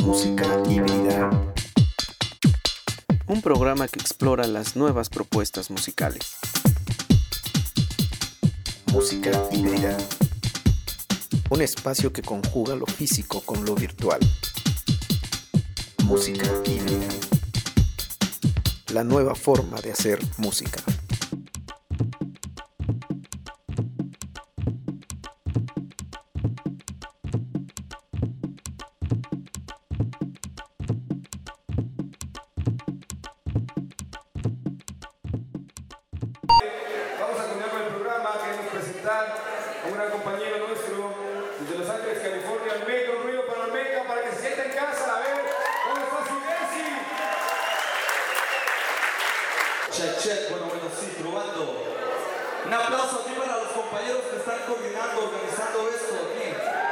Música híbrida. Un programa que explora las nuevas propuestas musicales. Música híbrida. Un espacio que conjuga lo físico con lo virtual. Música híbrida. La nueva forma de hacer música. Vamos a continuar con el programa. Queremos presentar a una compañera nuestro desde Los Ángeles, California, Almeca. Un ruido para Almeca para que se sienta en casa. A ver, ¿cómo está su Desi? Check, bueno, sí, probando. Un aplauso aquí para los compañeros que están coordinando, organizando esto aquí.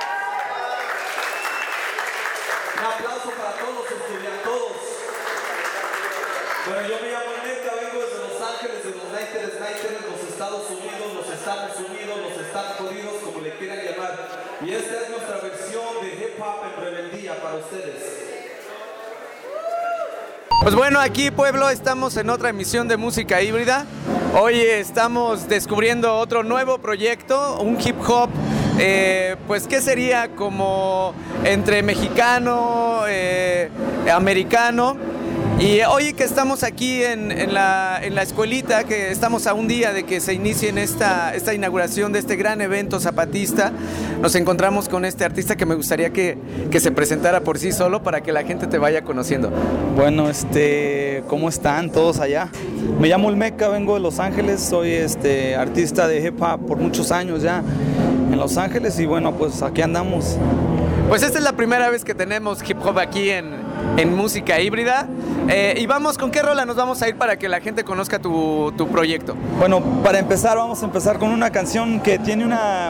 Un aplauso para todos los estudiantes. Bueno, yo me llamo Almeca, vengo desde Los Ángeles, de los Nighters, los Estados Unidos, los Estados Unidos, los Estados Unidos, como le quieran llamar. Y esta es nuestra versión de hip hop en rebeldía para ustedes. Pues bueno, aquí Pueblo, estamos en otra emisión de Música Híbrida. Hoy estamos descubriendo otro nuevo proyecto, un hip hop, pues que sería como entre mexicano, americano. Y hoy que estamos aquí en la escuelita, que estamos a un día de que se inicie en esta inauguración de este gran evento zapatista, nos encontramos con este artista que me gustaría que se presentara por sí solo para que la gente te vaya conociendo. Bueno, ¿cómo están todos allá? Me llamo Almeca, vengo de Los Ángeles, soy artista de hip hop por muchos años ya en Los Ángeles y bueno, pues aquí andamos. Pues esta es la primera vez que tenemos hip hop aquí en Música Híbrida. Y vamos, ¿con qué rola nos vamos a ir para que la gente conozca tu proyecto? Bueno, para empezar, vamos a empezar con una canción que tiene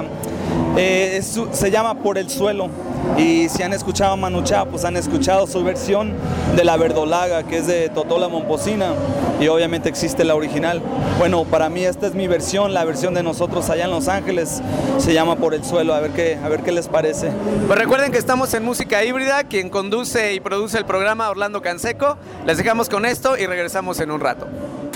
se llama Por el Suelo. Y si han escuchado a Manu Chao, pues han escuchado su versión de La Verdolaga, que es de Totó la Momposina. Y obviamente existe la original. Bueno, para mí esta es mi versión, la versión de nosotros allá en Los Ángeles. Se llama Por el Suelo, a ver qué les parece. Pues recuerden que estamos en Música Híbrida, quien conduce y produce el programa Orlando Canseco. Les dejamos con esto y regresamos en un rato.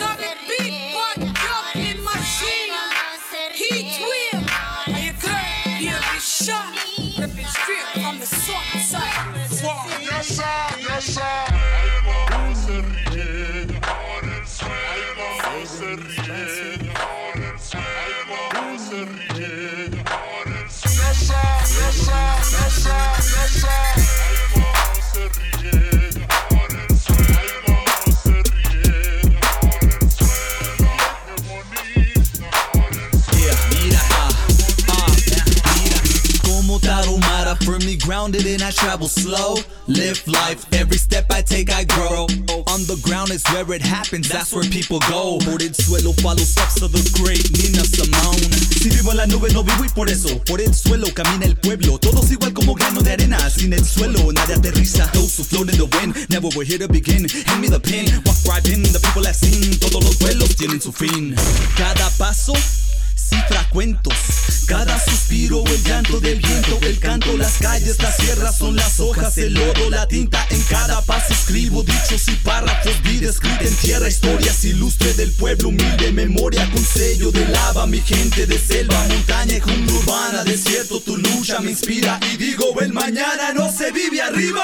Firmly grounded and I travel slow. Live life, every step I take I grow. On the ground is where it happens, that's where people go. Por el suelo follow steps of the great Nina Simone. Si vivo en la nube no vivo y por eso por el suelo camina el pueblo. Todos igual como grano de arena, sin el suelo nadie aterriza. Those who float in the wind, never were here to begin. Hand me the pen, walk right in, the people I've seen. Todos los vuelos tienen su fin. Cada paso cifra cuentos, cada suspiro, el llanto del viento, el canto, las calles, las sierras son las hojas, el lodo, la tinta, en cada paso escribo dichos y párrafos, vida escrita en tierra, historias ilustre del pueblo, humilde memoria con sello de lava, mi gente de selva, montaña y jungla urbana, desierto, tu lucha me inspira y digo, el mañana no se vive arriba.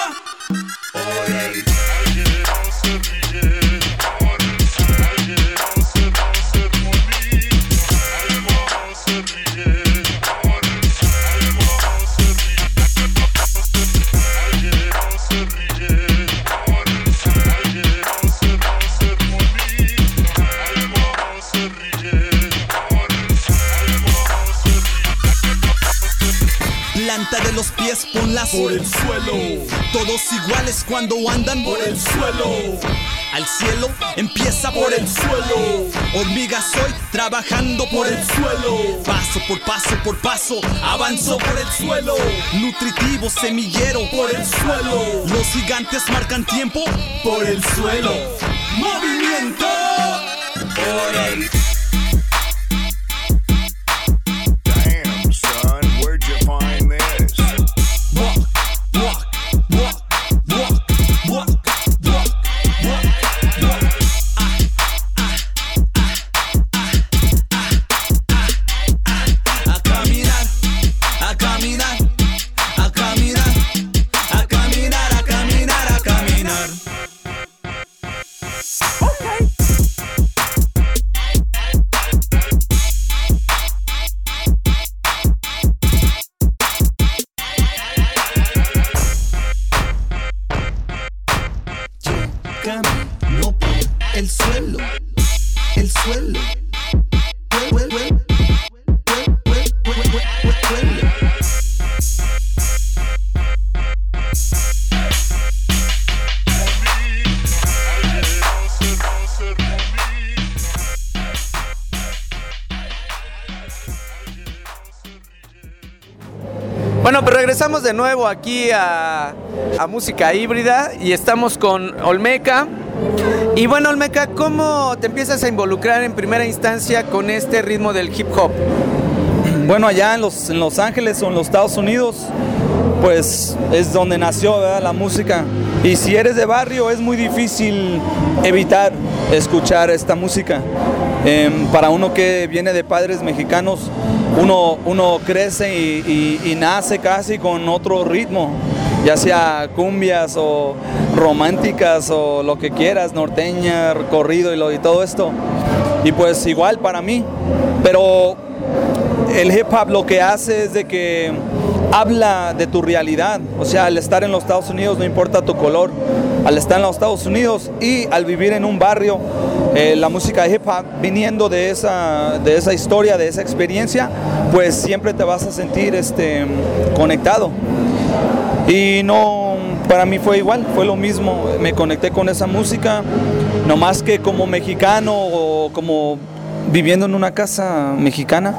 Planta de los pies, ponlas por el suelo. Todos iguales cuando andan por el suelo. Al cielo empieza por el suelo. Hormiga soy trabajando por el suelo. Paso por paso, avanzo por el suelo. Nutritivo semillero por el suelo. Los gigantes marcan tiempo por el suelo. Movimiento por el suelo. Bueno, pues regresamos de nuevo aquí a Música Híbrida y estamos con Olmeca. Y bueno, Olmeca, ¿cómo te empiezas a involucrar en primera instancia con este ritmo del hip hop? Bueno, allá en Los Ángeles o en los Estados Unidos, pues es donde nació, ¿verdad?, la música. Y si eres de barrio es muy difícil evitar escuchar esta música. Para uno que viene de padres mexicanos, uno crece y nace casi con otro ritmo, ya sea cumbias o románticas o lo que quieras, norteña, corrido y todo esto. Y pues igual para mí, pero el hip hop lo que hace es de que habla de tu realidad. O sea, al estar en los Estados Unidos no importa tu color, al estar en los Estados Unidos y al vivir en un barrio, la música de hip hop viniendo de esa historia, de esa experiencia, pues siempre te vas a sentir conectado. Y no, para mí fue igual, fue lo mismo, me conecté con esa música, no más que como mexicano o como viviendo en una casa mexicana,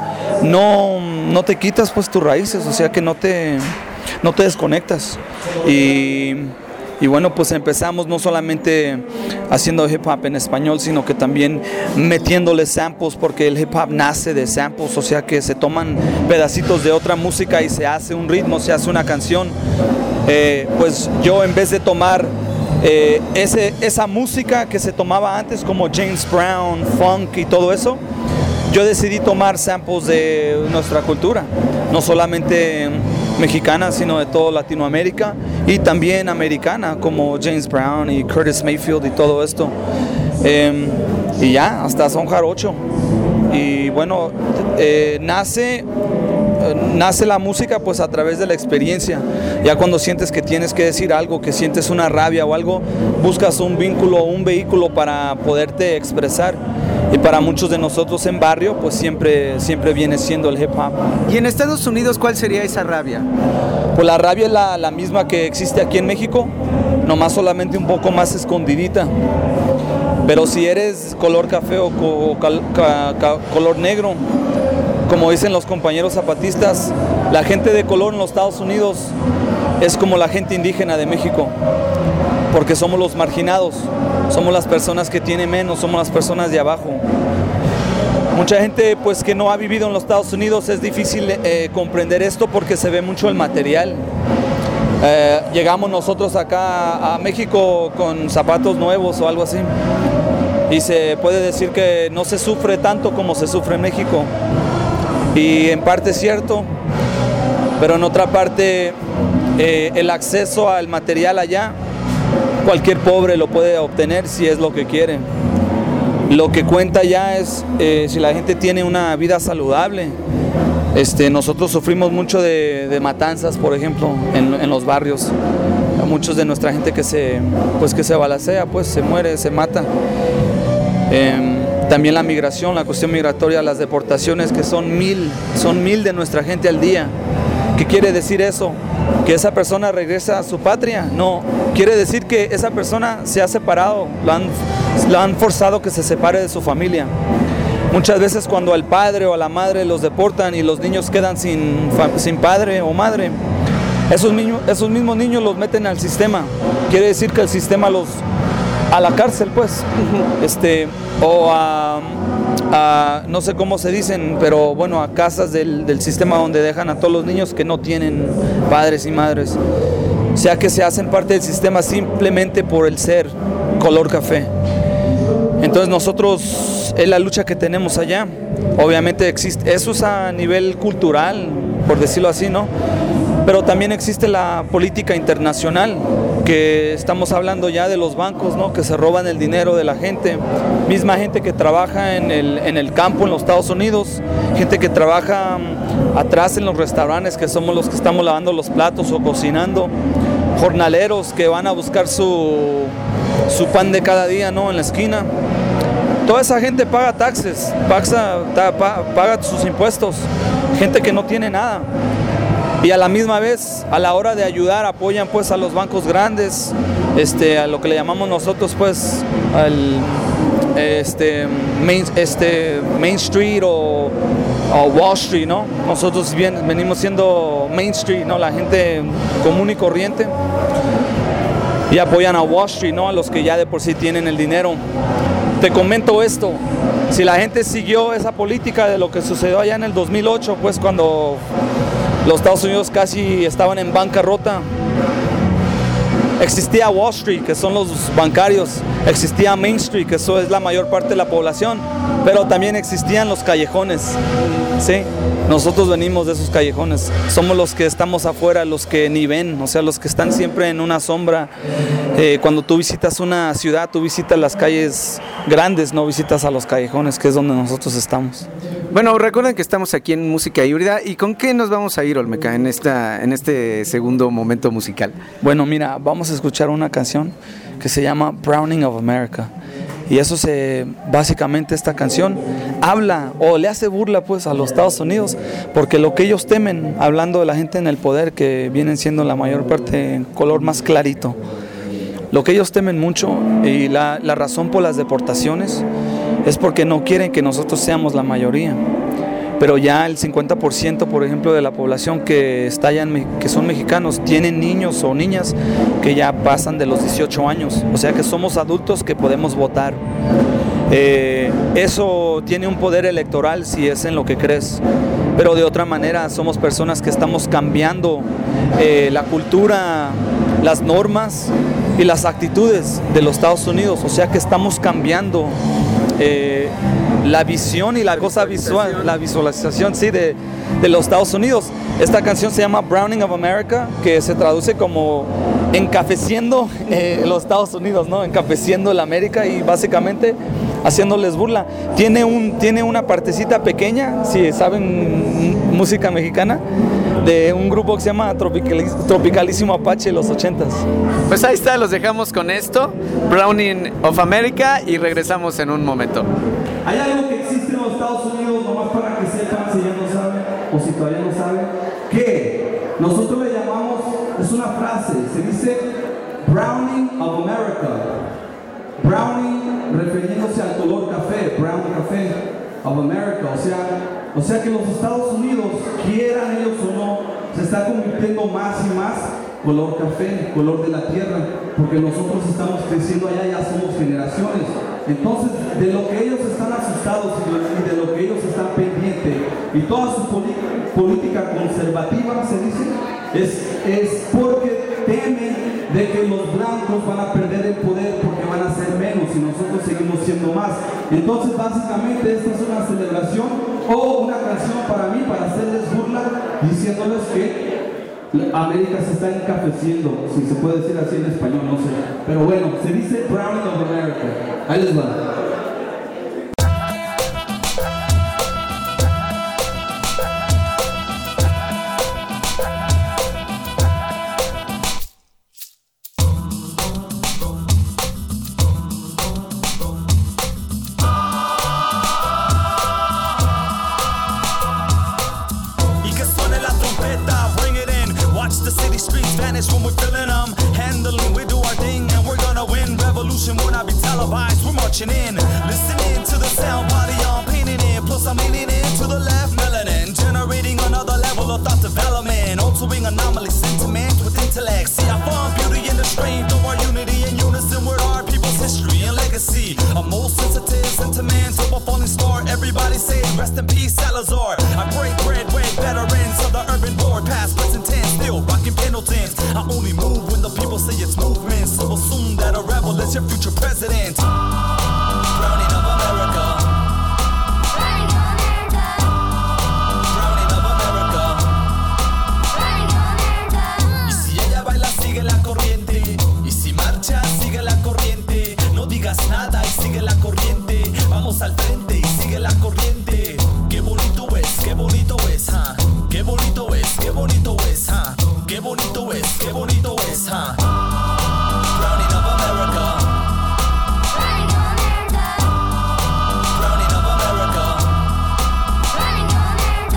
no te quitas pues tus raíces, o sea que no te desconectas. Y bueno, pues empezamos no solamente haciendo hip hop en español, sino que también metiéndole samples, porque el hip hop nace de samples, o sea que se toman pedacitos de otra música y se hace un ritmo, se hace una canción. Pues yo, en vez de tomar esa música que se tomaba antes como James Brown, funk y todo eso, yo decidí tomar samples de nuestra cultura, no solamente mexicana, sino de toda Latinoamérica y también americana, como James Brown y Curtis Mayfield y todo esto. Y ya, hasta son jarocho. Y bueno, nace la música pues a través de la experiencia. Ya cuando sientes que tienes que decir algo, que sientes una rabia o algo, buscas un vínculo, un vehículo para poderte expresar. Y para muchos de nosotros en barrio, pues siempre viene siendo el hip hop. ¿Y en Estados Unidos cuál sería esa rabia? Pues la rabia es la misma que existe aquí en México, nomás solamente un poco más escondidita. Pero si eres color café o color negro, como dicen los compañeros zapatistas, la gente de color en los Estados Unidos es como la gente indígena de México, porque somos los marginados, somos las personas que tienen menos, somos las personas de abajo. Mucha gente pues que no ha vivido en los Estados Unidos es difícil comprender esto porque se ve mucho el material. Llegamos nosotros acá a México con zapatos nuevos o algo así, y se puede decir que no se sufre tanto como se sufre en México, y en parte es cierto, pero en otra parte el acceso al material allá, cualquier pobre lo puede obtener si es lo que quiere. Lo que cuenta ya es si la gente tiene una vida saludable. Nosotros sufrimos mucho de matanzas, por ejemplo, en los barrios. Muchos de nuestra gente que se balacea, pues se muere, se mata. También la migración, la cuestión migratoria, las deportaciones, que son mil de nuestra gente al día. ¿Qué quiere decir eso? ¿Que esa persona regresa a su patria? No, quiere decir que esa persona se ha separado, lo han forzado que se separe de su familia. Muchas veces cuando al padre o a la madre los deportan y los niños quedan sin padre o madre, esos mismos niños los meten al sistema. Quiere decir que el sistema a la cárcel, pues, o no sé cómo se dicen, pero bueno, a casas del sistema donde dejan a todos los niños que no tienen padres y madres. O sea que se hacen parte del sistema simplemente por el ser color café. Entonces nosotros, es la lucha que tenemos allá. Obviamente existe, eso es a nivel cultural, por decirlo así, ¿no? Pero también existe la política internacional, que estamos hablando ya de los bancos, ¿no?, que se roban el dinero de la gente, misma gente que trabaja en el campo en los Estados Unidos, gente que trabaja atrás en los restaurantes, que somos los que estamos lavando los platos o cocinando, jornaleros que van a buscar su pan de cada día, ¿no?, en la esquina. Toda esa gente paga taxes, paga sus impuestos, gente que no tiene nada. Y a la misma vez, a la hora de ayudar, apoyan pues a los bancos grandes, a lo que le llamamos nosotros pues al Main Street o Wall Street, ¿no? Nosotros venimos siendo Main Street, ¿no? La gente común y corriente. Y apoyan a Wall Street, ¿no? A los que ya de por sí tienen el dinero. Te comento esto, si la gente siguió esa política de lo que sucedió allá en el 2008, pues cuando los Estados Unidos casi estaban en bancarrota, existía Wall Street, que son los bancarios, existía Main Street, que eso es la mayor parte de la población, pero también existían los callejones, ¿sí? Nosotros venimos de esos callejones, somos los que estamos afuera, los que ni ven, o sea, los que están siempre en una sombra. Cuando tú visitas una ciudad, tú visitas las calles grandes, no visitas a los callejones, que es donde nosotros estamos. Bueno, recuerden que estamos aquí en Música Híbrida, ¿y con qué nos vamos a ir, Olmeca, en este segundo momento musical? Bueno, mira, vamos a escuchar una canción que se llama Browning of America. Y eso básicamente esta canción habla o le hace burla pues a los Estados Unidos, porque lo que ellos temen, hablando de la gente en el poder, que vienen siendo la mayor parte en color más clarito, lo que ellos temen mucho y la razón por las deportaciones es porque no quieren que nosotros seamos la mayoría. Pero ya el 50%, por ejemplo, de la población que está allá que son mexicanos, tienen niños o niñas que ya pasan de los 18 años. O sea que somos adultos que podemos votar. Eso tiene un poder electoral si es en lo que crees. Pero de otra manera somos personas que estamos cambiando la cultura, las normas y las actitudes de los Estados Unidos. O sea que estamos cambiando la visión y la cosa visual, la visualización, sí, de los Estados Unidos. Esta canción se llama Browning of America, que se traduce como encafeciendo los Estados Unidos, ¿no? Encafeciendo la América y básicamente haciéndoles burla. Tiene una partecita pequeña, si saben música mexicana, de un grupo que se llama Tropicalísimo Apache, los 80s. Pues ahí está, los dejamos con esto, Browning of America, y regresamos en un momento. Hay algo que existe en los Estados Unidos, nomás para que sepan, si ya no saben o si todavía no saben, que nosotros le llamamos, es una frase, se dice Browning of America. Browning refiriéndose al color café, brown café of America, o sea que los Estados Unidos, quieran ellos o no, se está convirtiendo más y más color café, color de la tierra, porque nosotros estamos creciendo allá, ya somos generaciones. Entonces, de lo que ellos están asustados y de lo que ellos están pendientes, y toda su política conservativa, se dice, es porque temen de que los blancos van a perder el poder porque van a ser menos y nosotros seguimos siendo más. Entonces, básicamente, esta es una celebración o una canción para mí, para hacerles burla, diciéndoles que América se está encafeciendo, si se puede decir así en español, no sé. Pero bueno, se dice Browning of America. Ahí les va. When we're feeling them, handling, we do our thing, and we're gonna win. Revolution will not be televised, we're marching in. Listening to the sound, body on, painting in. Plus I'm leaning in to the left, melanin. Generating another level of thought development. Altering anomaly, sentiment with intellect. See, I found beauty in the strength of our unity and unison with our people's history and legacy. A most sensitive sentiment of a falling star. Everybody say, rest in peace, Salazar. I break bread with veterans of the urban board. Past, present tense, still rocking Pendletons. I only move when the people say it's movement. So assume that a rebel is your future president. Browning of America. Browning of America. Y si ella baila, sigue la corriente. Y si marcha, sigue la corriente. No digas nada y sigue la corriente. Vamos al frente y sigue la corriente. Qué bonito es, qué bonito es, huh? Qué bonito es, qué bonito es, huh? Qué bonito es, qué bonito es, huh? Browning of America. Browning of America. Browning of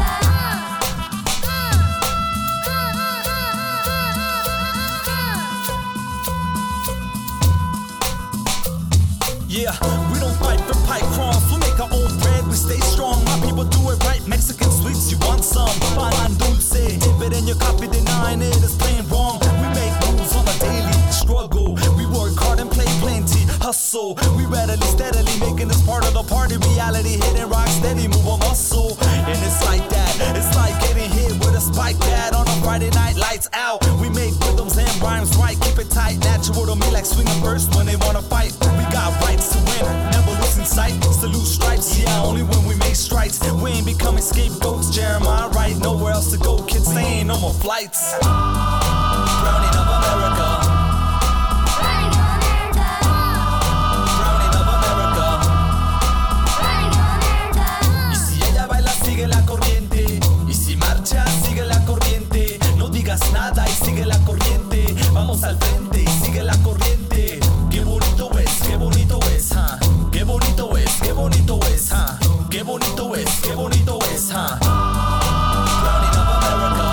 America. Yeah, we don't fight for pipe crumbs. We make our own bread, we stay strong. My people do it right, Mexican You want some? Pan dulce. Dip it in your coffee, denying it is plain wrong. We make moves on a daily struggle. We work hard and play plenty. Hustle. We readily, steadily making this part of the party. Reality hitting rock steady, move a muscle. And it's like that. It's like getting hit with a spike pad on a Friday night. Lights out. We make rhythms and rhymes right. Keep it tight. Natural to me like swinging first when they wanna fight. We got rights to win. Never losing sight. Salute stripes. Yeah, only when we make strikes. We ain't becoming scapegoats. Jeremiah right. Nowhere else to go. Kids saying no more flights. Browning of America. Browning of America. Y si ella baila, sigue la corriente. Y si marcha, sigue la corriente. No digas nada y sigue la corriente. Vamos al frente y sigue la corriente. Qué bonito es, qué bonito es, huh? Qué bonito es, qué bonito es, huh? Qué bonito es, qué bonito es, huh? Browning of America.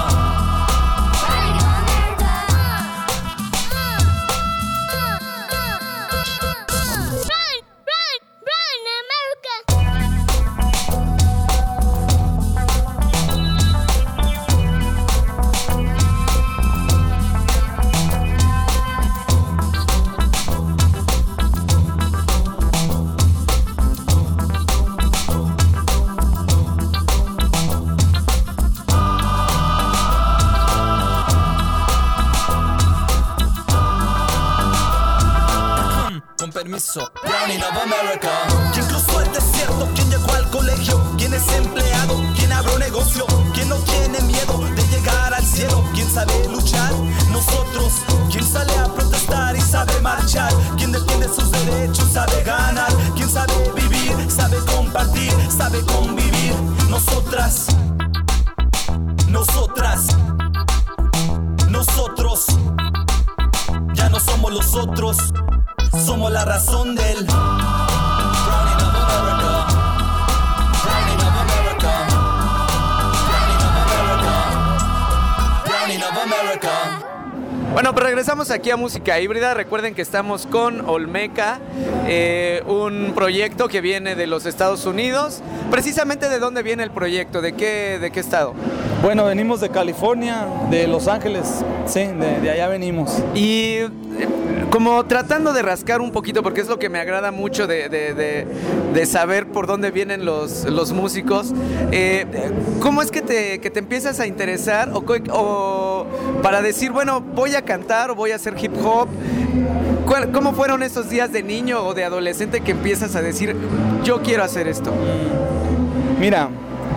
Con permiso. Browning of America. Quien cruzó el desierto, quien llegó al colegio, quien es empleado, quien abrió negocio, quien no tiene miedo de llegar al cielo, quien sabe luchar, nosotros, quien sale a protestar y sabe marchar, quien defiende sus derechos, sabe ganar, quien sabe vivir, sabe compartir, sabe convivir. Nosotras, nosotras, nosotros, ya no somos los otros. Somos la razón del Browning of America. Browning of America. Browning of America. Browning of America. Bueno, pues regresamos aquí a Música Híbrida. Recuerden que estamos con Olmeca, un proyecto que viene de los Estados Unidos. Precisamente, ¿de dónde viene el proyecto? ¿De qué estado? Bueno, venimos de California, de Los Ángeles, sí, de allá venimos. Y como tratando de rascar un poquito, porque es lo que me agrada mucho de saber por dónde vienen los músicos, ¿cómo es que te empiezas a interesar o para decir, bueno, voy a cantar o voy a hacer hip hop? ¿Cómo fueron esos días de niño o de adolescente que empiezas a decir, yo quiero hacer esto? Mira,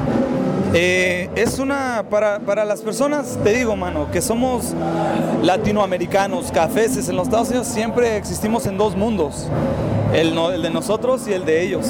es para las personas, te digo, mano, que somos latinoamericanos, cafeses en los Estados Unidos, siempre existimos en dos mundos, el de nosotros y el de ellos.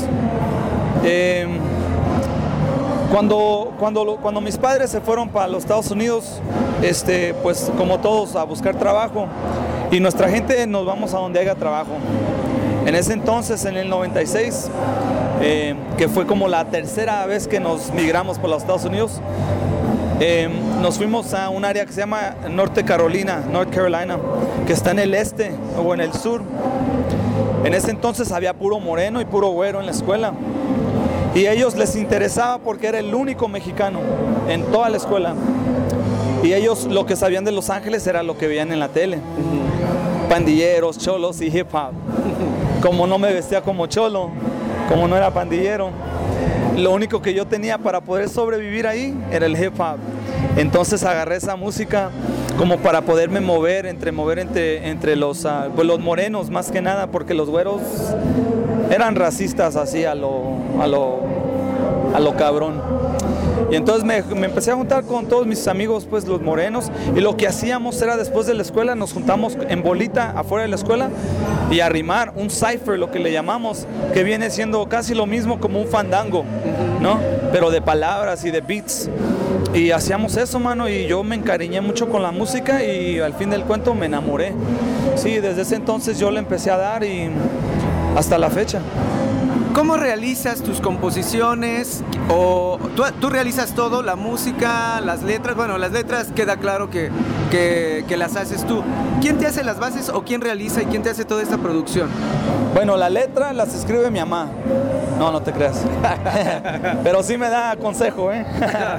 Cuando mis padres se fueron para los Estados Unidos, pues como todos a buscar trabajo, y nuestra gente nos vamos a donde haya trabajo. En ese entonces, en el 96, que fue como la tercera vez que nos migramos por los Estados Unidos, nos fuimos a un área que se llama North Carolina, que está en el este o en el sur. En ese entonces había puro moreno y puro güero en la escuela. Y a ellos les interesaba porque era el único mexicano en toda la escuela. Y ellos lo que sabían de Los Ángeles era lo que veían en la tele. Pandilleros, cholos y hip hop. Como no me vestía como cholo, como no era pandillero, lo único que yo tenía para poder sobrevivir ahí era el hip hop. Entonces agarré esa música como para poderme mover entre los morenos más que nada, porque los güeros eran racistas así a lo cabrón. Y entonces me empecé a juntar con todos mis amigos, pues los morenos, y lo que hacíamos era después de la escuela, nos juntamos en bolita afuera de la escuela y a rimar un cipher, lo que le llamamos, que viene siendo casi lo mismo como un fandango, ¿no? Pero de palabras y de beats. Y hacíamos eso, mano, y yo me encariñé mucho con la música y al fin del cuento me enamoré. Sí, desde ese entonces yo le empecé a dar y hasta la fecha. ¿Cómo realizas tus composiciones? ¿O tú realizas todo, la música, las letras? Bueno, las letras queda claro que las haces tú. ¿Quién te hace las bases o quién realiza y quién te hace toda esta producción? Bueno, la letra las escribe mi mamá. No te creas. Pero sí me da consejo, ¿eh?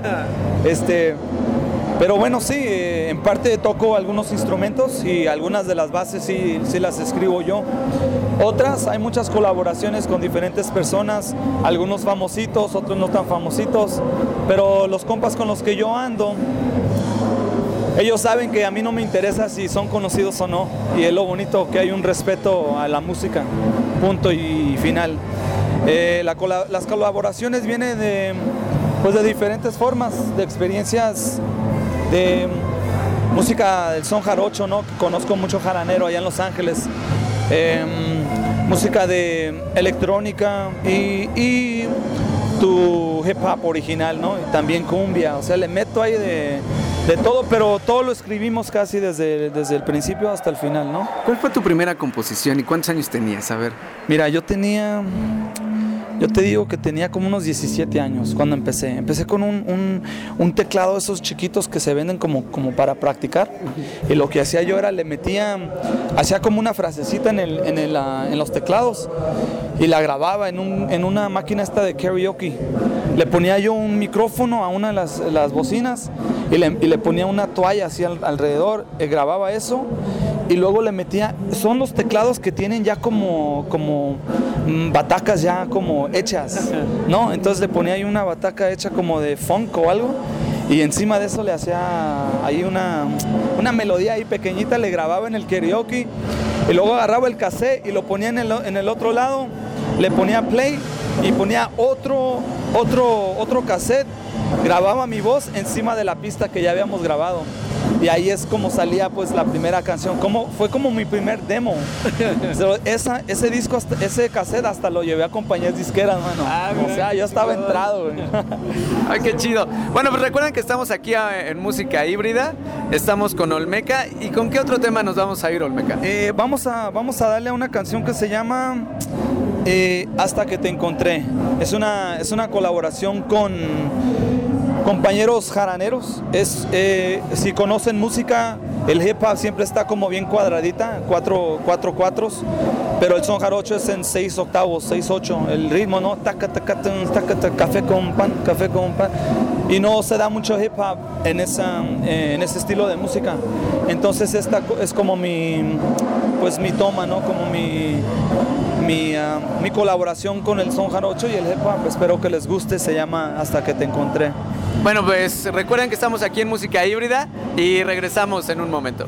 Pero bueno, sí, en parte toco algunos instrumentos y algunas de las bases sí las escribo yo. Otras, hay muchas colaboraciones con diferentes personas, algunos famositos, otros no tan famositos, pero los compas con los que yo ando, ellos saben que a mí no me interesa si son conocidos o no, y es lo bonito que hay un respeto a la música, punto y final. Las colaboraciones vienen de diferentes formas, de experiencias de música del son jarocho, ¿no? Conozco mucho jaranero allá en Los Ángeles, música de electrónica y tu hip hop original, ¿no? Y también cumbia, o sea, le meto ahí de todo, pero todo lo escribimos casi desde el principio hasta el final, ¿no? ¿Cuál fue tu primera composición y cuántos años tenías? A ver. Mira, yo te digo que tenía como unos 17 años cuando empecé. Empecé con un teclado de esos chiquitos que se venden como para practicar. Y lo que hacía yo era hacía como una frasecita en los teclados y la grababa en una máquina esta de karaoke. Le ponía yo un micrófono a una de las bocinas y le ponía una toalla así alrededor, grababa eso y luego le metía, son los teclados que tienen ya como batacas ya como hechas, ¿no? Entonces le ponía ahí una bataca hecha como de funk o algo y encima de eso le hacía ahí una melodía ahí pequeñita, le grababa en el karaoke y luego agarraba el cassette y lo ponía en el otro lado, le ponía play y ponía otro cassette, grababa mi voz encima de la pista que ya habíamos grabado. Y ahí es como salía pues la primera canción, fue como mi primer demo. Ese disco, ese cassette hasta lo llevé a compañías disqueras, mano. O sea, yo estaba entrado, güey. Ay, qué chido. Bueno, pues recuerden que estamos aquí en Música Híbrida, estamos con Olmeca. ¿Y con qué otro tema nos vamos a ir, Olmeca? Vamos a darle a una canción que se llama Hasta que te encontré. Es una colaboración con compañeros jaraneros. Si conocen música, el hip hop siempre está como bien cuadradita, cuatro cuatros, pero el son jarocho es en 6 octavos, 6/8, el ritmo, ¿no? Taca, taca, taca, taca, café con pan, y no se da mucho hip hop en ese estilo de música. Entonces esta es como mi toma, ¿no? Como mi colaboración con el son jarocho y el hip hop. Espero que les guste, se llama Hasta que te encontré. Bueno, pues recuerden que estamos aquí en Música Híbrida y regresamos en un momento.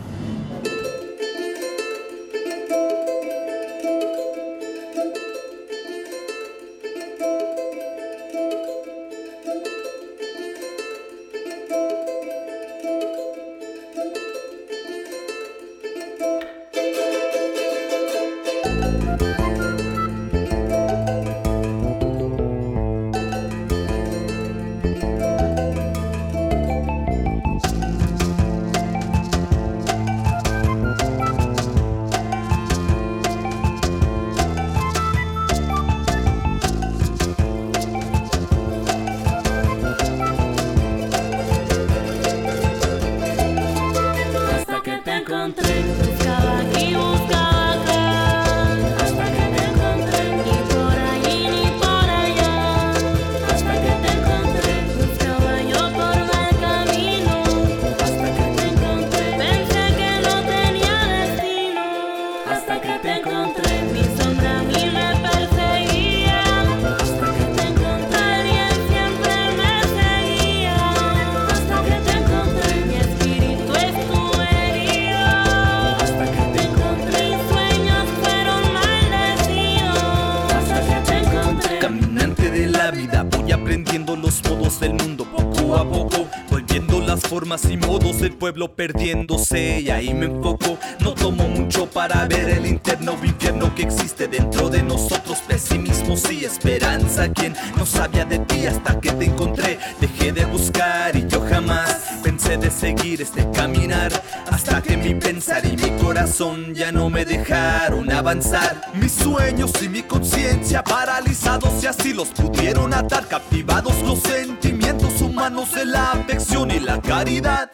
formas y modos del pueblo perdiéndose, y ahí me enfoco. No tomo mucho para ver el interno infierno que existe dentro de nosotros. Pesimismo y esperanza. Quien no sabía de ti hasta que te encontré. Dejé de buscar y yo jamás pensé de seguir este caminar, hasta que mi pensar y mi corazón ya no me dejaron avanzar. Mis sueños y mi conciencia paralizados, y así los pudieron atar. Captivados los sentimientos humanos de la afección y la caridad.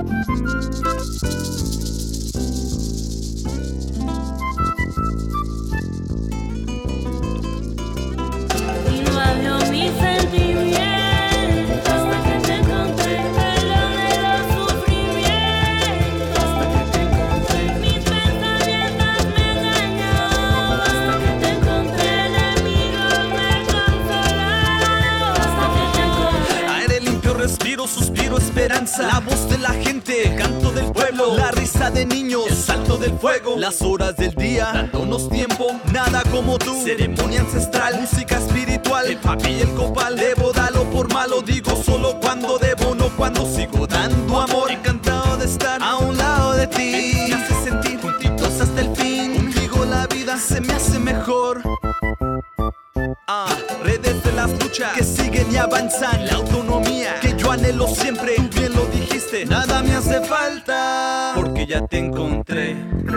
Invadió mis sentimientos hasta que te encontré. Perdoné los sufrimientos hasta que te encontré. Mis pensamientos me engañaron hasta que te encontré. Enemigos me consolaron hasta que te encontré. Aire limpio, respiro, suspiro, esperanza. La voz de la gente, canto del pueblo. La risa de niños, el salto del fuego. Las horas del día, dándonos tiempo. Nada como tú, ceremonia ancestral. Música espiritual, el papi y el copal. Debo darlo por malo, digo solo cuando debo, no cuando sigo dando amor. Encantado de estar a un lado de ti. Me hace sentir juntitos hasta el fin. Contigo la vida se me hace mejor. Redes de las luchas que siguen y avanzan. La autonomía que yo anhelo siempre. Tú bien lo dijiste, nada me hace falta, porque ya te encontré.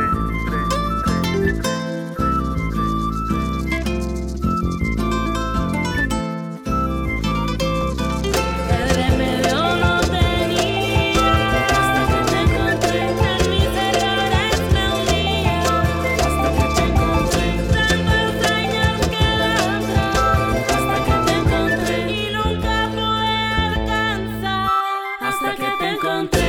El remedio no tenía hasta que te encontré. En mis errores me hundía hasta que te encontré. Tantos años quedando hasta que te encontré. Y nunca pude alcanzar hasta que te encontré.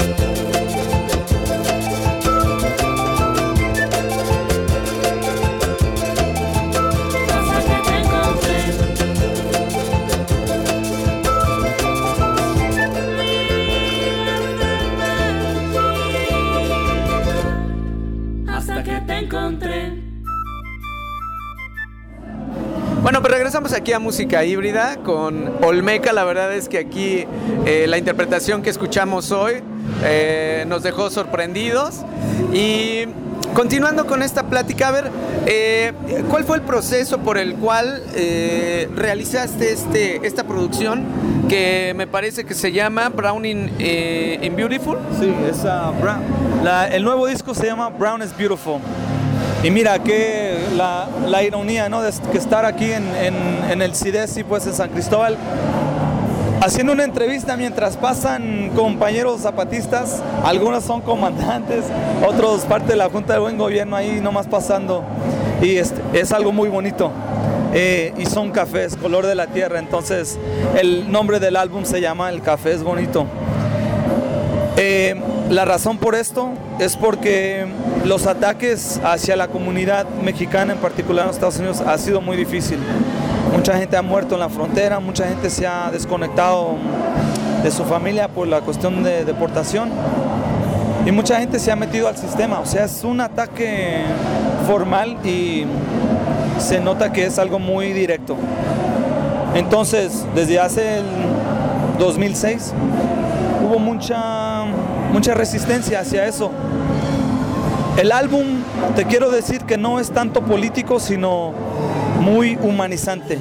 Hasta que te encontré. Bueno, pues regresamos aquí a Música Híbrida con Olmeca. La verdad es que aquí la interpretación que escuchamos hoy nos dejó sorprendidos. Y continuando con esta plática, a ver, ¿cuál fue el proceso por el cual realizaste esta producción que me parece que se llama Brown in Beautiful? Sí, es Brown. El nuevo disco se llama Brown is Beautiful. Y mira que la ironía, ¿no? De que estar aquí en el CIDESI, pues en San Cristóbal, haciendo una entrevista mientras pasan compañeros zapatistas. Algunos son comandantes, otros parte de la Junta de Buen Gobierno ahí nomás pasando. Y es algo muy bonito. Y son cafés, color de la tierra. Entonces el nombre del álbum se llama El Café es Bonito. La razón por esto es porque los ataques hacia la comunidad mexicana, en particular en los Estados Unidos, ha sido muy difícil. Mucha gente ha muerto en la frontera, mucha gente se ha desconectado de su familia por la cuestión de deportación, y mucha gente se ha metido al sistema. O sea, es un ataque formal y se nota que es algo muy directo. Entonces, desde hace el 2006 hubo mucha resistencia hacia eso. El álbum, te quiero decir que no es tanto político, sino muy humanizante.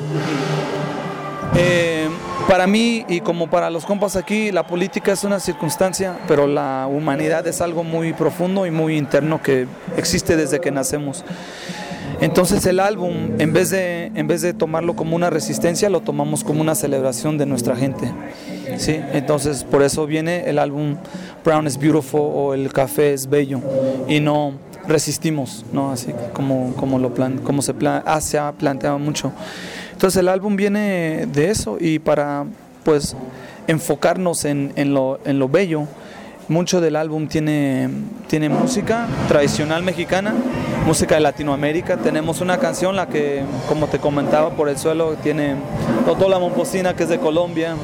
Para mí y como para los compas aquí, la política es una circunstancia, pero la humanidad es algo muy profundo y muy interno que existe desde que nacemos. Entonces el álbum, en vez de tomarlo como una resistencia, lo tomamos como una celebración de nuestra gente. ¿Sí? Entonces por eso viene el álbum Brown is Beautiful o El Café es Bello, y no resistimos, ¿no? Así como se ha planteado mucho. Entonces el álbum viene de eso, y para pues enfocarnos en lo bello. Mucho del álbum tiene música tradicional mexicana, música de Latinoamérica. Tenemos una canción, la que, como te comentaba, Por el Suelo, tiene Totola Momposina, que es de Colombia.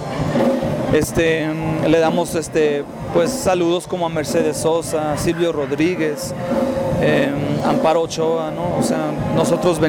Le damos pues saludos como a Mercedes Sosa, Silvio Rodríguez, Amparo Ochoa, ¿no? O sea, nosotros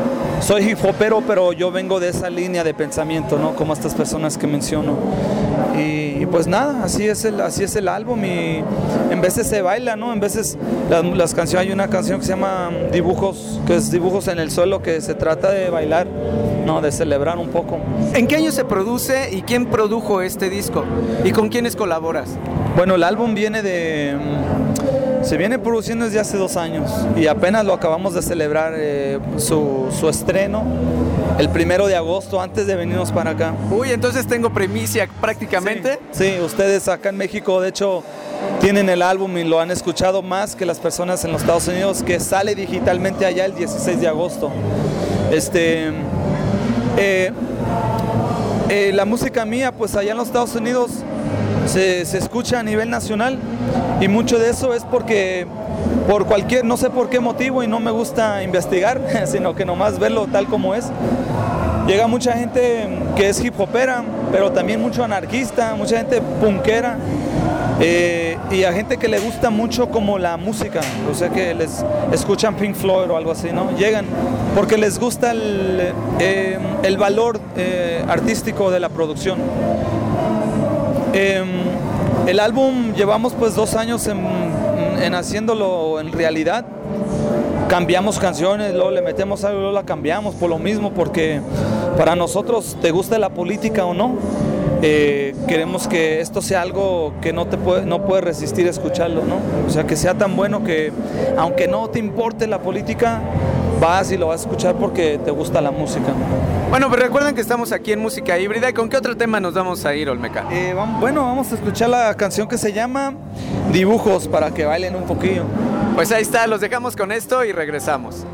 soy hip hopero, pero yo vengo de esa línea de pensamiento, ¿no? Como estas personas que menciono. Y pues nada, así es el álbum, y en veces se baila, ¿no? En veces las canciones, hay una canción que se llama Dibujos, que es Dibujos en el Suelo, que se trata de bailar, ¿no? De celebrar un poco. ¿En qué año se produce y quién produjo este disco? ¿Y con quiénes colaboras? Bueno, el álbum se viene produciendo desde hace 2 años y apenas lo acabamos de celebrar su estreno el 1 de agosto, antes de venirnos para acá. Uy, entonces tengo primicia prácticamente. Sí, ustedes acá en México, de hecho, tienen el álbum y lo han escuchado más que las personas en los Estados Unidos, que sale digitalmente allá el 16 de agosto. La música mía, pues allá en los Estados Unidos se escucha a nivel nacional, y mucho de eso es porque no sé por qué motivo, y no me gusta investigar, sino que nomás verlo tal como es. Llega mucha gente que es hip hopera, pero también mucho anarquista, mucha gente punkera, y a gente que le gusta mucho como la música, o sea, que les escuchan Pink Floyd o algo así, ¿no? Llegan porque les gusta el valor artístico de la producción. El álbum llevamos pues 2 años en haciéndolo en realidad. Cambiamos canciones, luego le metemos algo, luego la cambiamos por lo mismo, porque para nosotros, te guste la política o no, queremos que esto sea algo que no puedes resistir escucharlo, ¿no? O sea, que sea tan bueno que aunque no te importe la política, vas y lo vas a escuchar porque te gusta la música. Bueno, pues recuerden que estamos aquí en Música Híbrida. ¿Y con qué otro tema nos vamos a ir, Olmeca? Vamos a escuchar la canción que se llama Dibujos, para que bailen un poquillo. Pues ahí está, los dejamos con esto y regresamos.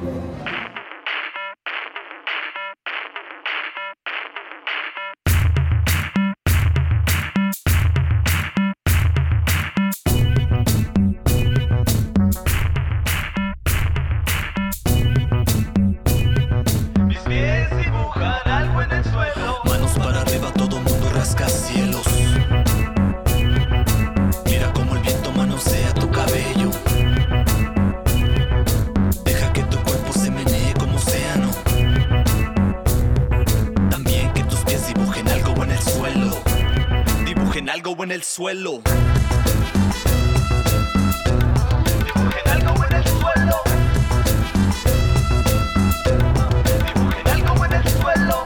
Manos para arriba, todo mundo rasca cielos. Mira cómo el viento manosea tu cabello. Deja que tu cuerpo se menee como océano. También que tus pies dibujen algo en el suelo. Dibujen algo en el suelo. Dibujen algo en el suelo. Dibujen algo en el suelo.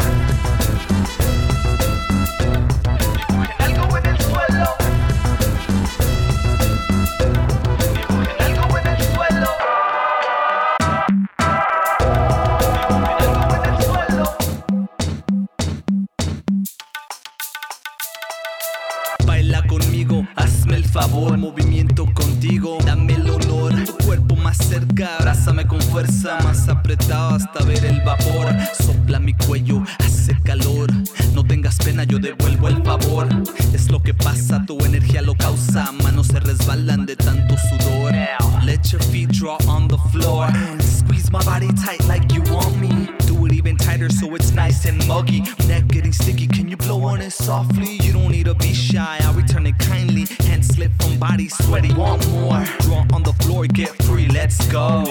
Baila conmigo, hazme el favor, movimiento contigo, dame el olor, tu cuerpo más cerca, abrázame con fuerza, más apretado hasta ver el vapor, sopla mi cuello, hace calor, no tengas pena, yo devuelvo el favor, es lo que pasa, tu energía lo causa, manos se resbalan de tanto sudor, let your feet draw on the floor, squeeze my body tight like you want me, do it even tighter so it's nice and muggy, neck getting sticky, can you blow on it softly, you don't need to be shy, I'll return it kindly, hands slip from body sweaty, want more, draw on the floor, get free, let's go.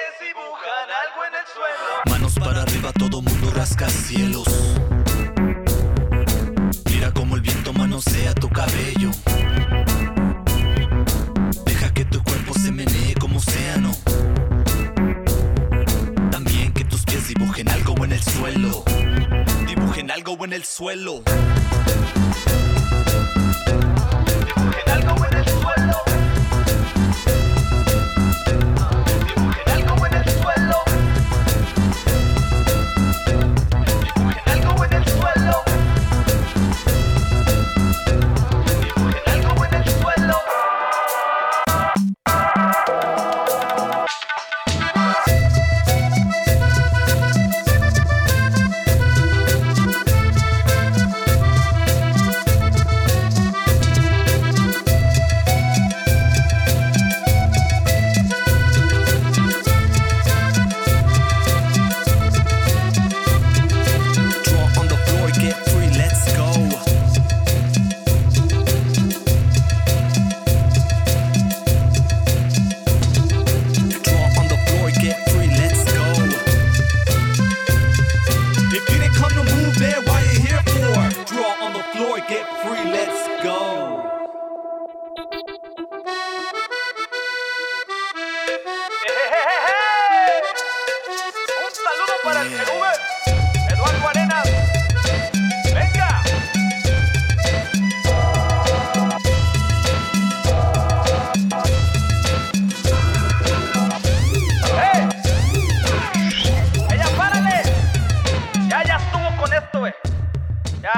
Manos para arriba, todo mundo rasca cielos. Mira cómo el viento manosea tu cabello. Deja que tu cuerpo se menee como océano. También que tus pies dibujen algo en el suelo. Dibujen algo en el suelo. Dibujen algo en el suelo. Dibujen algo en el suelo. Dibujen algo en el suelo. Dibujen algo en el suelo.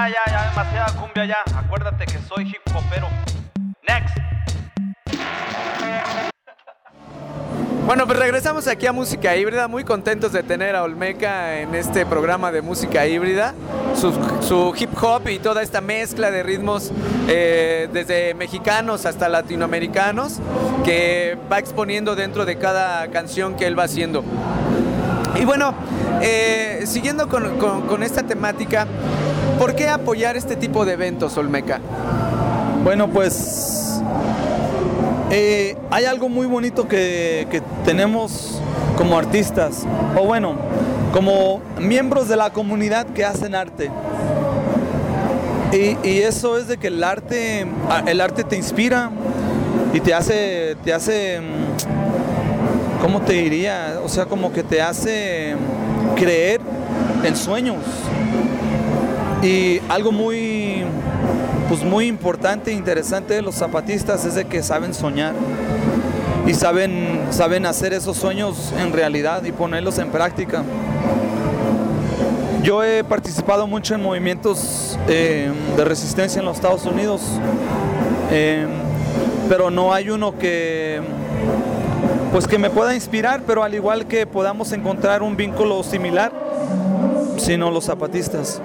Ya, demasiada cumbia ya. Acuérdate que soy hip hopero. Next. Bueno, pues regresamos aquí a Música Híbrida, muy contentos de tener a Olmeca en este programa de Música Híbrida, su hip hop y toda esta mezcla de ritmos desde mexicanos hasta latinoamericanos que va exponiendo dentro de cada canción que él va haciendo. Y bueno, siguiendo con esta temática, ¿por qué apoyar este tipo de eventos, Olmeca? Bueno, pues hay algo muy bonito que tenemos como artistas, o bueno, como miembros de la comunidad que hacen arte. Y eso es de que el arte te inspira y te hace, ¿cómo te diría? O sea, como que te hace creer en sueños. Y algo muy importante e interesante de los zapatistas es de que saben soñar y saben hacer esos sueños en realidad y ponerlos en práctica. Yo he participado mucho en movimientos de resistencia en los Estados Unidos, pero no hay uno que me pueda inspirar, pero al igual que podamos encontrar un vínculo similar, sino los zapatistas.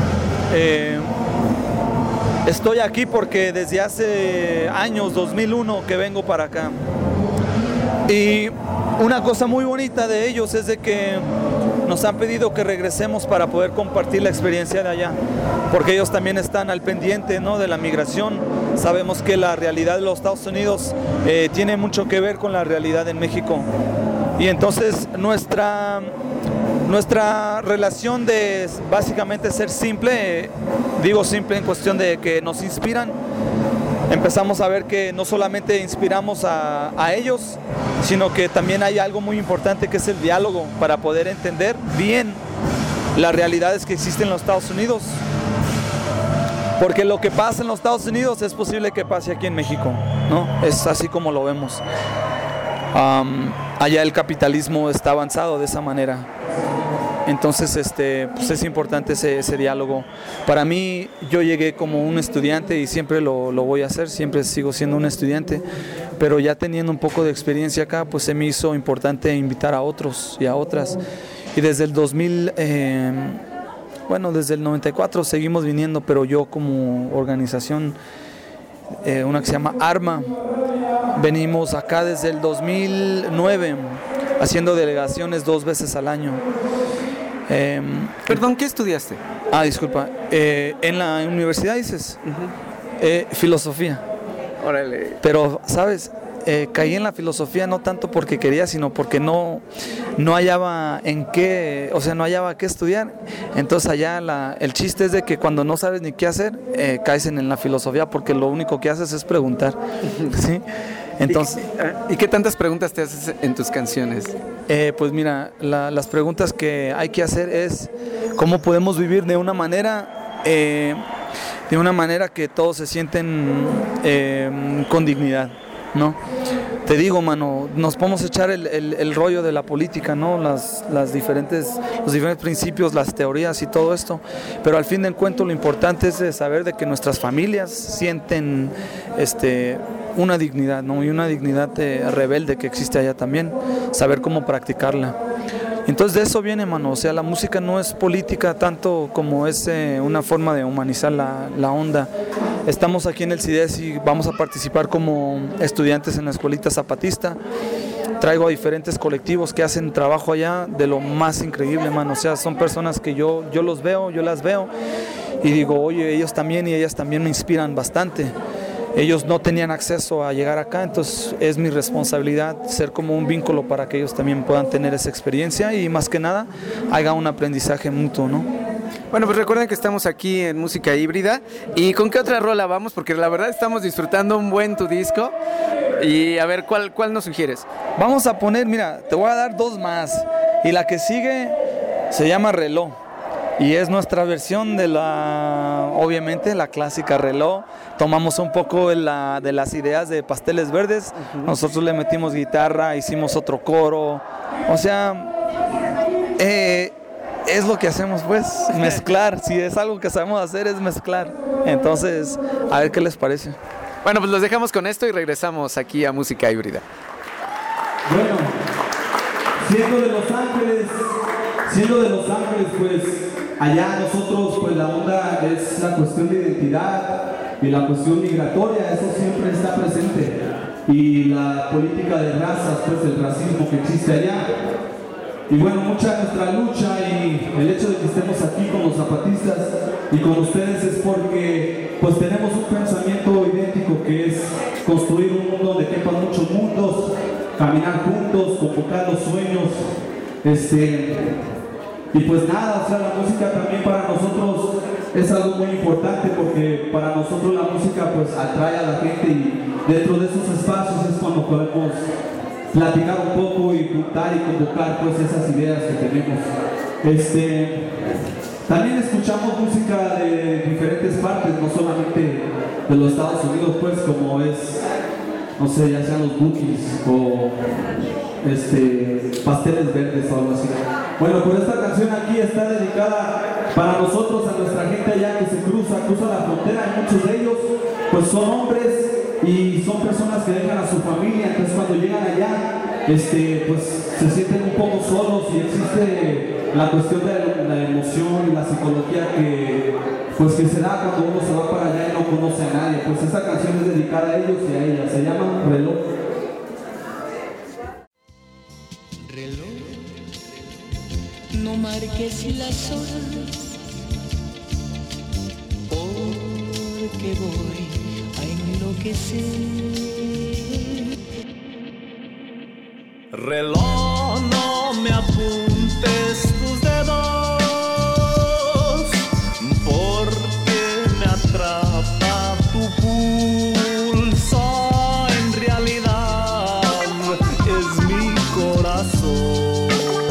Estoy aquí porque desde hace años, 2001, que vengo para acá. Y una cosa muy bonita de ellos es de que nos han pedido que regresemos para poder compartir la experiencia de allá, porque ellos también están al pendiente, ¿no?, de la migración. Sabemos que la realidad de los Estados Unidos tiene mucho que ver con la realidad en México. Y entonces nuestra relación de básicamente ser simple, digo simple en cuestión de que nos inspiran, empezamos a ver que no solamente inspiramos a ellos, sino que también hay algo muy importante que es el diálogo para poder entender bien las realidades que existen en los Estados Unidos. Porque lo que pasa en los Estados Unidos es posible que pase aquí en México, ¿no? Es así como lo vemos. Allá el capitalismo está avanzado de esa manera. Entonces pues es importante ese diálogo. Para mí, yo llegué como un estudiante y siempre lo voy a hacer, siempre sigo siendo un estudiante, pero ya teniendo un poco de experiencia acá, pues se me hizo importante invitar a otros y a otras. Y desde el 2000, desde el 94 seguimos viniendo, pero yo como organización, una que se llama ARMA, venimos acá desde el 2009 haciendo delegaciones 2 veces al año. Perdón, ¿qué estudiaste? Disculpa, en la universidad dices, filosofía. Órale. Pero, ¿sabes? Caí en la filosofía no tanto porque quería, sino porque no hallaba no hallaba qué estudiar. Entonces allá el chiste es de que cuando no sabes ni qué hacer, caes en la filosofía, porque lo único que haces es preguntar. ¿Sí? Entonces, ¿Y qué tantas preguntas te haces en tus canciones? Pues mira, las preguntas que hay que hacer es cómo podemos vivir de una manera que todos se sienten con dignidad, ¿no? Te digo, mano, nos podemos echar el rollo de la política, ¿no? Los diferentes principios, las teorías y todo esto, pero al fin del cuento lo importante es saber de que nuestras familias sienten una dignidad, ¿no? Y una dignidad rebelde que existe allá también, saber cómo practicarla. Entonces de eso viene, mano, o sea, la música no es política tanto como es una forma de humanizar la onda. Estamos aquí en el CIDES y vamos a participar como estudiantes en la escuelita zapatista. Traigo a diferentes colectivos que hacen trabajo allá de lo más increíble, mano, o sea, son personas que yo las veo y digo, oye, ellos también y ellas también me inspiran bastante. Ellos no tenían acceso a llegar acá, entonces es mi responsabilidad ser como un vínculo para que ellos también puedan tener esa experiencia y más que nada haga un aprendizaje mutuo, ¿no? Bueno, pues recuerden que estamos aquí en Música Híbrida. ¿Y con qué otra rola vamos? Porque la verdad estamos disfrutando un buen tu disco. Y a ver, ¿cuál nos sugieres? Vamos a poner, mira, te voy a dar 2 más. Y la que sigue se llama Reloj. Y es nuestra versión de obviamente, la clásica Reloj. Tomamos un poco de las ideas de Pasteles Verdes. Nosotros le metimos guitarra, hicimos otro coro. O sea, es lo que hacemos, pues, mezclar. Si es algo que sabemos hacer, es mezclar. Entonces, a ver qué les parece. Bueno, pues los dejamos con esto y regresamos aquí a Música Híbrida. Bueno, siendo de Los Ángeles, pues allá nosotros, pues la onda es la cuestión de identidad y la cuestión migratoria, eso siempre está presente. Y la política de razas, pues el racismo que existe allá. Y bueno, mucha de nuestra lucha y el hecho de que estemos aquí con los zapatistas y con ustedes es porque pues tenemos un pensamiento idéntico, que es construir un mundo donde quepan muchos mundos, caminar juntos, convocar los sueños, y pues nada, o sea, la música también para nosotros es algo muy importante, porque para nosotros la música pues atrae a la gente, y dentro de esos espacios es cuando podemos platicar un poco y juntar y convocar pues esas ideas que tenemos. También escuchamos música de diferentes partes, no solamente de los Estados Unidos, pues, como es, no sé, ya sean los Bookies o Pasteles Verdes o algo así. Bueno, pues esta canción aquí está dedicada para nosotros, a nuestra gente allá que se cruza la frontera, y muchos de ellos pues son hombres y son personas que dejan a su familia, entonces cuando llegan allá pues se sienten un poco solos, y existe la cuestión de la emoción y la psicología que se da cuando uno se va para allá y no conoce a nadie. Pues esta canción es dedicada a ellos y a ellas, se llama Reloj. Reloj, no marques las horas, porque voy a enloquecer. Reloj, no me apuntes tus dedos, porque me atrapa tu pulso. En realidad es mi corazón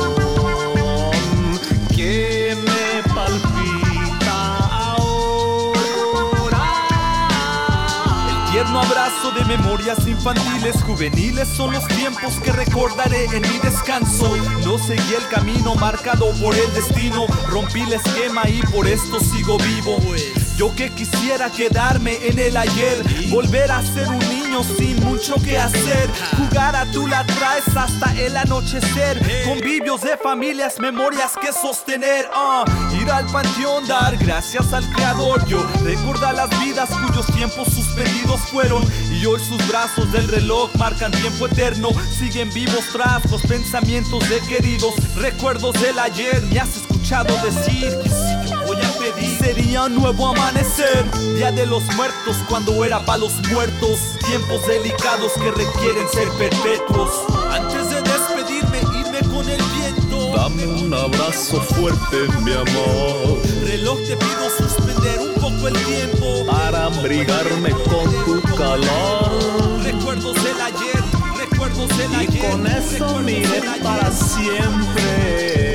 que me palpita ahora. El tierno abrazo de memorias infantiles, juveniles son los tiempos que recordaré en mi descanso. No seguí el camino marcado por el destino, rompí el esquema y por esto sigo vivo. Yo que quisiera quedarme en el ayer, volver a ser un niño sin mucho que hacer. Jugar a tú la traes hasta el anochecer, convivios de familias, memorias que sostener. Ir al panteón, dar gracias al creador. Yo recordar las vidas cuyos tiempos suspendidos fueron, y hoy sus brazos del reloj marcan tiempo eterno. Siguen vivos tras los pensamientos de queridos, recuerdos del ayer. Me has escuchado decir que si yo voy a pedir sería un nuevo amanecer, día de los muertos cuando era pa' los muertos, tiempos delicados que requieren ser perpetuos. Antes de despedirme, irme con el viento, dame un abrazo fuerte, mi amor. Reloj, te pido suspender un poco el tiempo para abrigarme con tu calor. Recuerdos del ayer, recuerdos del ayer, y con eso miré para siempre.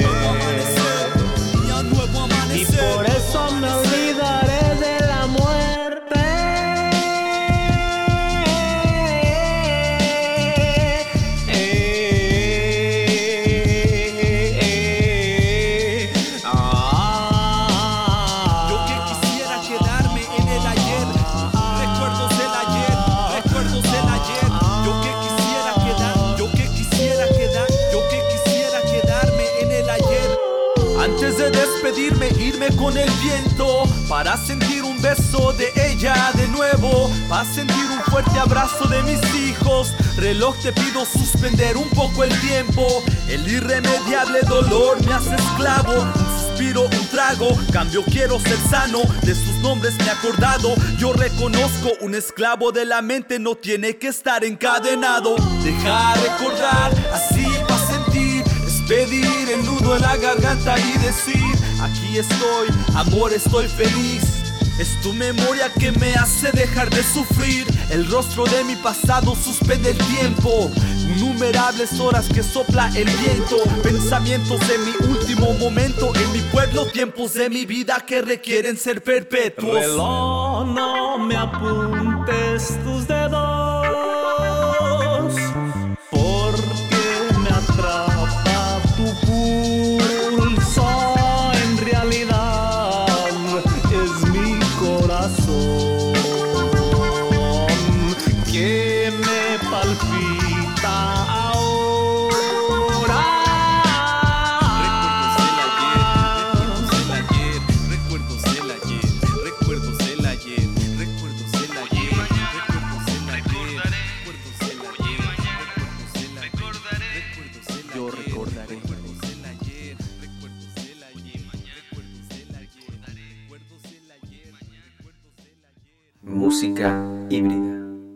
Y por eso me olvidaré de la muerte. Yo que quisiera quedarme en el ayer, recuerdos del ayer, recuerdos del ayer. Yo que quisiera quedarme en el ayer. Antes de despedirme, irme con el viento para sentir un beso de ella de nuevo, para sentir un fuerte abrazo de mis hijos. Reloj, te pido suspender un poco el tiempo. El irremediable dolor me hace esclavo. Un suspiro, un trago, cambio, quiero ser sano. De sus nombres me he acordado. Yo reconozco, un esclavo de la mente no tiene que estar encadenado. Deja recordar, así para sentir, pedir el nudo en la garganta y decir: aquí estoy, amor, estoy feliz. Es tu memoria que me hace dejar de sufrir. El rostro de mi pasado suspende el tiempo. Innumerables horas que sopla el viento. Pensamientos de mi último momento. En mi pueblo, tiempos de mi vida que requieren ser perpetuos. Reloj, no me apuntes tus dedos, porque me atrapa tu pulso. música híbrida.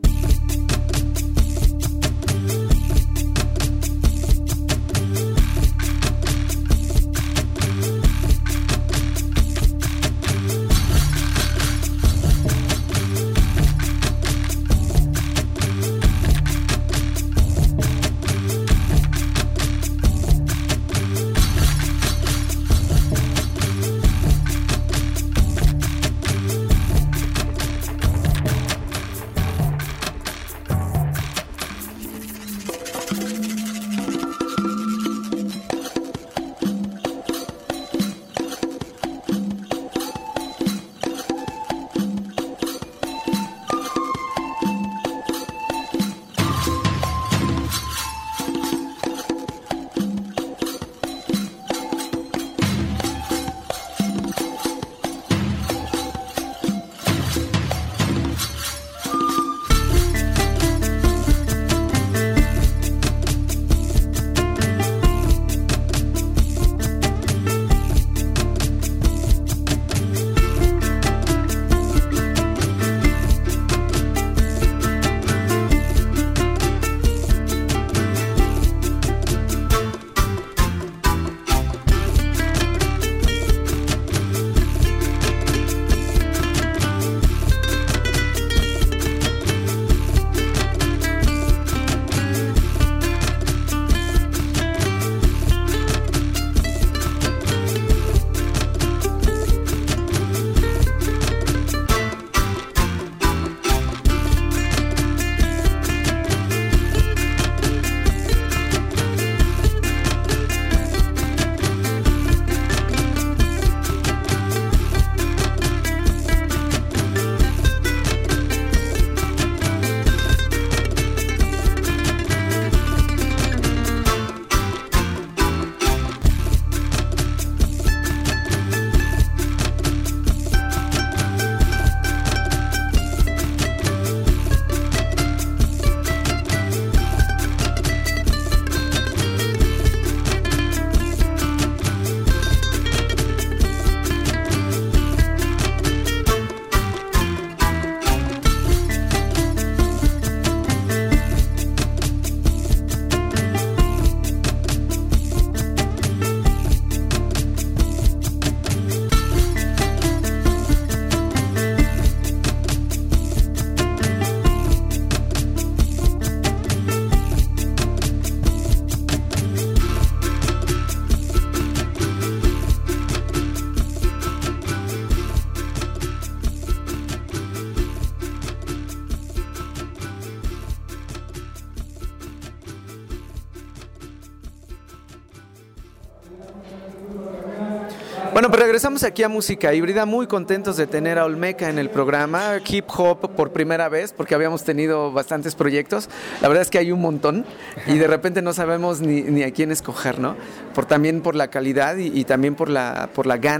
Bueno, pues regresamos aquí a Música Híbrida, muy contentos de tener a Olmeca en el programa, hip hop por primera vez, porque habíamos tenido bastantes proyectos, la verdad es que hay un montón y de repente no sabemos ni a quién escoger, ¿no? También por la calidad y también por las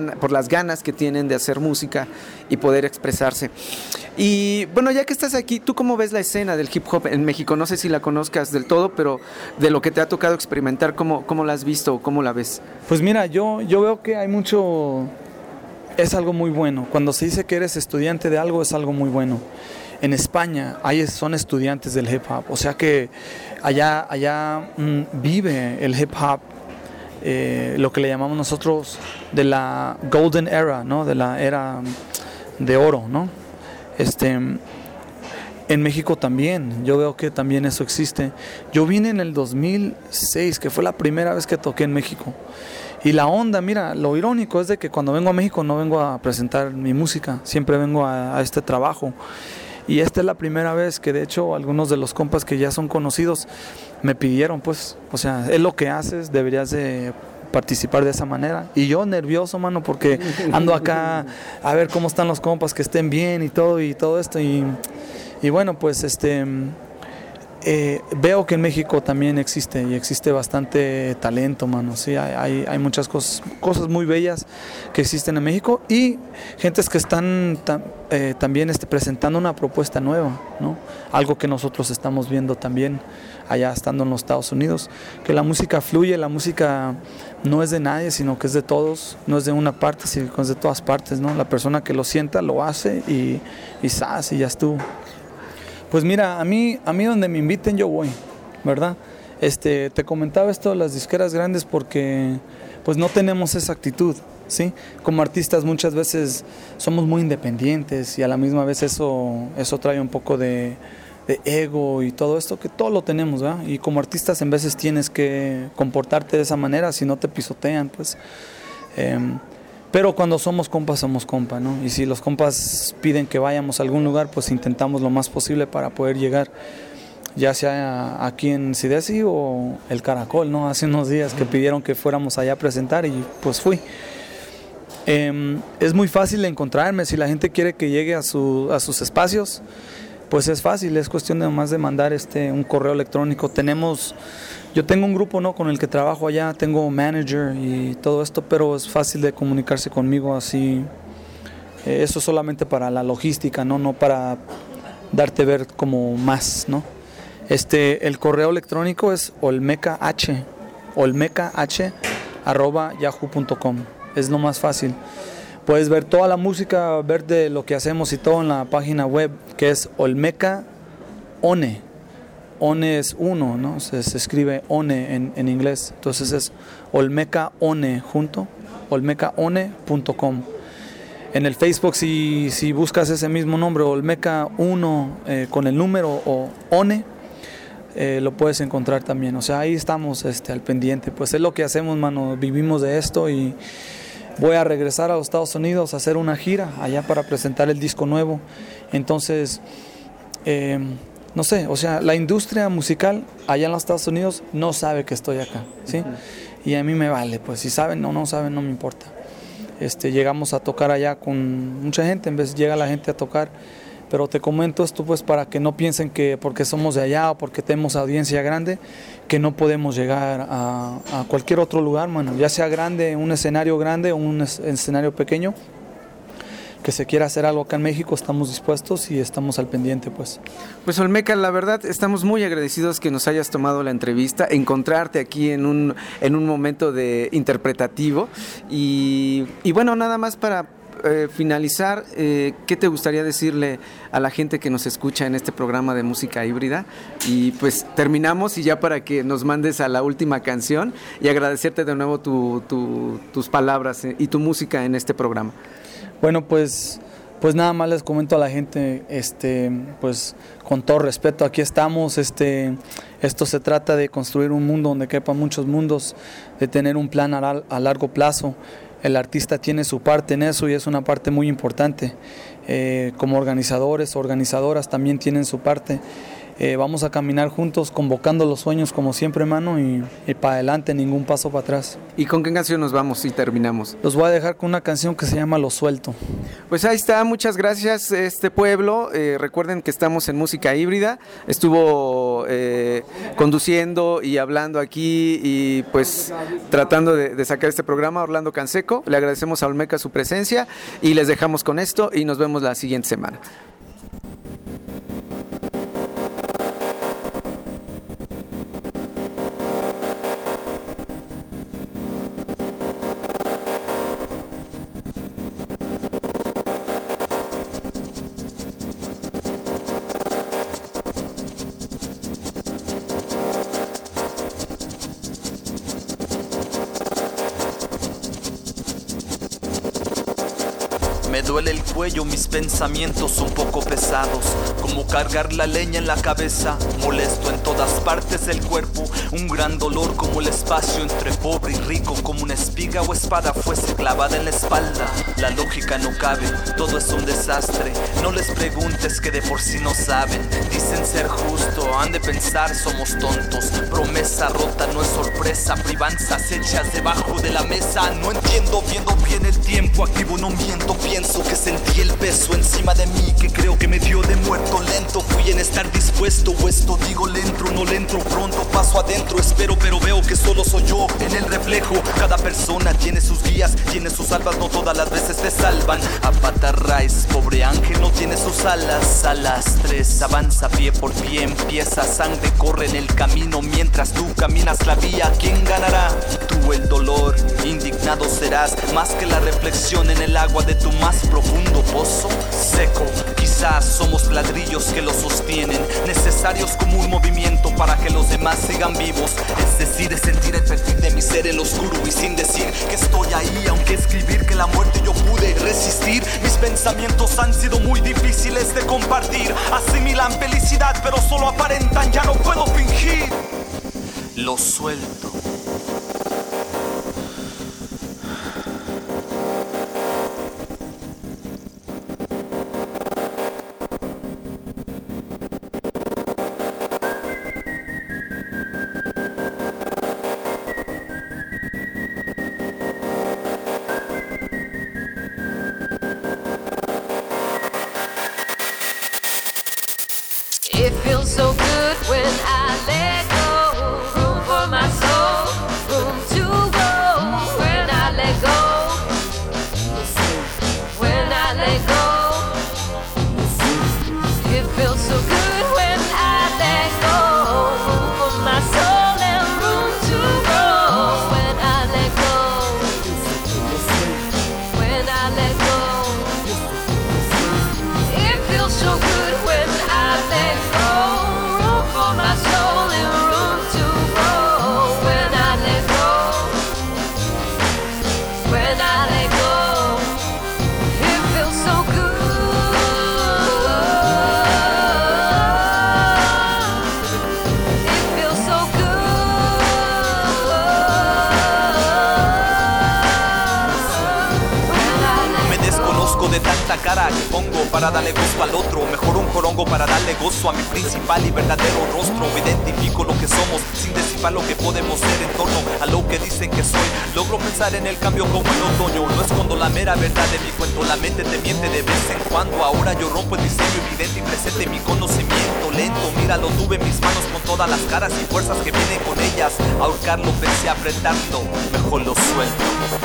ganas que tienen de hacer música y poder expresarse. Y bueno, ya que estás aquí, ¿tú cómo ves la escena del hip hop en México? No sé si la conozcas del todo, pero de lo que te ha tocado experimentar, ¿cómo la has visto o cómo la ves? Pues mira, yo veo que hay mucho, es algo muy bueno. Cuando se dice que eres estudiante de algo, es algo muy bueno. En España son estudiantes del hip hop, o sea que allá vive el hip hop, lo que le llamamos nosotros de la golden era, ¿no? De la era de oro, ¿no? En México también, yo veo que también eso existe. Yo vine en el 2006, que fue la primera vez que toqué en México. Y la onda, mira, lo irónico es de que cuando vengo a México no vengo a presentar mi música, siempre vengo a este trabajo. Y esta es la primera vez que de hecho algunos de los compas que ya son conocidos me pidieron, pues, o sea, es lo que haces, deberías de participar de esa manera. Y yo nervioso, mano, porque ando acá a ver cómo están los compas, que estén bien y todo esto. Y bueno, pues veo que en México también existe y existe bastante talento, mano. Sí, hay muchas cosas muy bellas que existen en México y gentes que están también presentando una propuesta nueva, ¿no? Algo que nosotros estamos viendo también allá estando en los Estados Unidos, que la música fluye, la música no es de nadie, sino que es de todos, no es de una parte, sino que es de todas partes, ¿no? La persona que lo sienta lo hace y ya estuvo. Pues mira, a mí donde me inviten yo voy, ¿verdad? Te comentaba esto de las disqueras grandes porque pues no tenemos esa actitud, ¿sí? Como artistas muchas veces somos muy independientes y a la misma vez eso trae un poco de ego y todo esto, que todo lo tenemos, ¿verdad? Y como artistas en veces tienes que comportarte de esa manera, si no te pisotean, pues. Pero cuando somos compas, ¿no? Y si los compas piden que vayamos a algún lugar, pues intentamos lo más posible para poder llegar, ya sea aquí en Sidesi o el Caracol, ¿no? Hace unos días que pidieron que fuéramos allá a presentar y pues fui. Es muy fácil encontrarme, si la gente quiere que llegue a sus espacios, pues es fácil, es cuestión de nomás de mandar un correo electrónico. Yo tengo un grupo, ¿no?, con el que trabajo allá, tengo un manager y todo esto, pero es fácil de comunicarse conmigo así. Eso solamente para la logística, no para darte ver como más, ¿no? El correo electrónico es olmecah@yahoo.com. Es lo más fácil. Puedes ver toda la música, ver de lo que hacemos y todo en la página web, que es Olmeca One. One es uno, ¿no? Se escribe One en inglés. Entonces es Olmeca One junto, olmecaone.com. En el Facebook, si buscas ese mismo nombre, Olmeca 1 con el número o One, lo puedes encontrar también. O sea, ahí estamos al pendiente. Pues es lo que hacemos, mano. Vivimos de esto y voy a regresar a los Estados Unidos a hacer una gira allá para presentar el disco nuevo. Entonces, no sé, o sea, la industria musical allá en los Estados Unidos no sabe que estoy acá, ¿sí? Uh-huh. Y a mí me vale, pues si saben o no saben, no me importa. Llegamos a tocar allá con mucha gente, en vez llega la gente a tocar, pero te comento esto pues para que no piensen que porque somos de allá o porque tenemos audiencia grande, que no podemos llegar a cualquier otro lugar, mano, ya sea grande, un escenario grande o un escenario pequeño, que se quiera hacer algo acá en México, estamos dispuestos y estamos al pendiente, pues. Pues Olmeca, la verdad, estamos muy agradecidos que nos hayas tomado la entrevista, encontrarte aquí en un momento de interpretativo y bueno, nada más para finalizar, ¿qué te gustaría decirle a la gente que nos escucha en este programa de música híbrida? Y pues terminamos y ya para que nos mandes a la última canción y agradecerte de nuevo tus palabras y tu música en este programa. Bueno, pues nada más les comento a la gente, pues con todo respeto, aquí estamos, esto se trata de construir un mundo donde quepan muchos mundos, de tener un plan a largo plazo. El artista tiene su parte en eso y es una parte muy importante. Como organizadores, organizadoras también tienen su parte. Vamos a caminar juntos, convocando los sueños como siempre, mano, y para adelante, ningún paso para atrás. ¿Y con qué canción nos vamos y terminamos? Los voy a dejar con una canción que se llama Lo Suelto. Pues ahí está, muchas gracias pueblo. Recuerden que estamos en música híbrida. Estuvo conduciendo y hablando aquí y pues tratando de sacar este programa Orlando Canseco. Le agradecemos a Olmeca su presencia y les dejamos con esto y nos vemos la siguiente semana. Me duele el cuello, mis pensamientos un poco pesados, como cargar la leña en la cabeza, molesto en todas partes del cuerpo, un gran dolor como el espacio entre pobre y rico, como una espiga o espada fuese clavada en la espalda. La lógica no cabe, todo es un desastre, no les preguntes que de por sí no saben, dicen ser justo, han de pensar somos tontos, promesa rota no es sorpresa. sorpresa, privanzas hechas debajo de la mesa. No entiendo, viendo bien el tiempo, activo no miento. Pienso que sentí el peso encima de mí, que creo que me dio de muerto lento. Fui en estar dispuesto, o esto digo le entro, no le entro. Pronto paso adentro, espero pero veo que solo soy yo en el reflejo. Cada persona tiene sus guías, tiene sus almas, no todas las veces te salvan. Apatarráis, pobre ángel no tiene sus alas. A las 3 avanza pie por pie, empieza, sangre corre en el camino. Mientras tú caminas la vía, ¿quién ganará? Tú el dolor, indignado serás. Más que la reflexión en el agua de tu más profundo pozo seco. Quizás somos ladrillos que lo sostienen, necesarios como un movimiento para que los demás sigan vivos. Es decir, es sentir el perfil de mi ser en lo oscuro y sin decir que estoy ahí. Aunque escribir que la muerte yo pude resistir. Mis pensamientos han sido muy difíciles de compartir. Asimilan felicidad pero solo aparentan, ya no puedo fingir. Lo suelto. It feels so good when I let go. Room for my soul, room to go. When I let go, when I let go. It feels so good when I let go. Room for my soul and room to go. When I let go, when I let go. It feels so good when I let go. Room for my soul and room to grow. When I let go, when I let go, it feels so good. It feels so good. Me desconozco de tanta cara que pongo para darle gusto al otro. Mejor un jorongo para darle gozo a mi principal y verdadero rostro. Identifico lo que somos sin descifrar lo que podemos ser en torno a lo que dicen que soy. Logro pensar en el cambio como en otoño. No escondo la mera verdad de mi cuento. La mente te miente de vez en cuando. Ahora yo rompo el diseño evidente y presente mi conocimiento lento. Míralo, tuve en mis manos con todas las caras y fuerzas que vienen con ellas. Ahorcarlo pensé apretarlo, mejor lo suelto.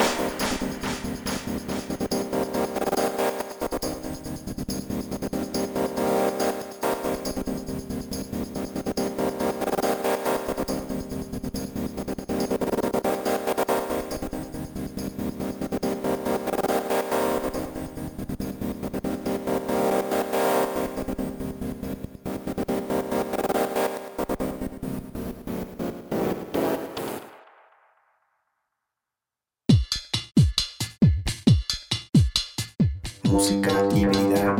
Música híbrida.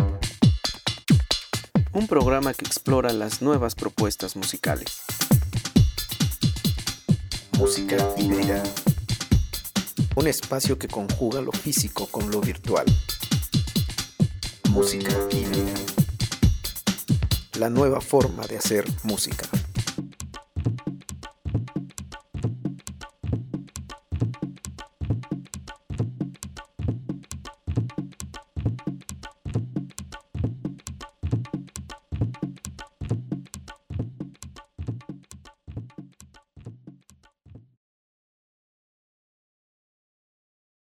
Un programa que explora las nuevas propuestas musicales. Música híbrida. Un espacio que conjuga lo físico con lo virtual. Música híbrida. La nueva forma de hacer música.